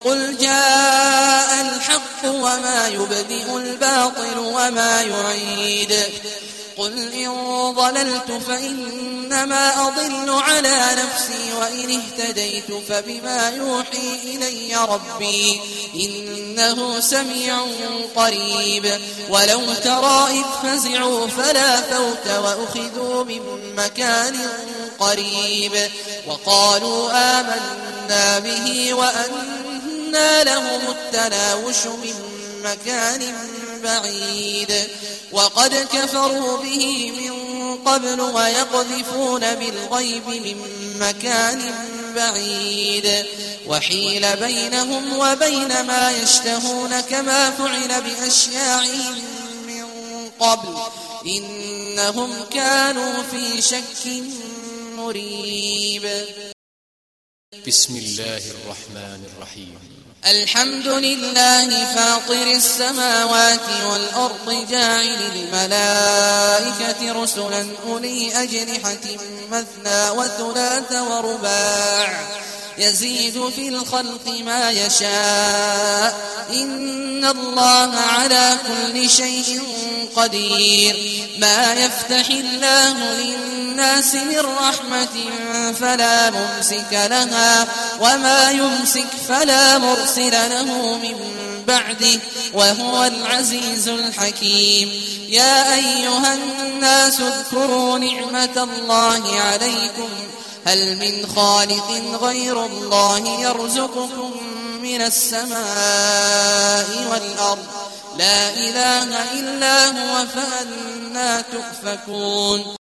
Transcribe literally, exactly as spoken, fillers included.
قل جاء الحق وما يبدئ الباطل وما يعيد قل إن ضللت فإنما أضل على نفسي وإن اهتديت فبما يوحي إلي ربي إنه سميع قريب ولو ترى إذ فزعوا فلا فوت وأخذوا من مكان قريب وقالوا آمنا به وأنى لهم التناوش من مكان بعيد وقد كفروا به من قبل ويقذفون بالغيب من مكان بعيد وحيل بينهم وبين ما يشتهون كما فعل بأشياعهم من قبل إنهم كانوا في شك مريب. بسم الله الرحمن الرحيم. الحمد لله فاطر السماوات والأرض جاعل الملائكة رسلا أولي أجنحة مثنى وثلاث ورباع يزيد في الخلق ما يشاء إن الله على كل شيء قدير. ما يفتح الله للناس من رحمة فلا ممسك لها وما يمسك فلا مرسل له من بعده وهو العزيز الحكيم. يا أيها الناس اذكروا نعمة الله عليكم هل من خالق غير الله يرزقكم من السماء والأرض لا إله إلا هو فأنى تؤفكون.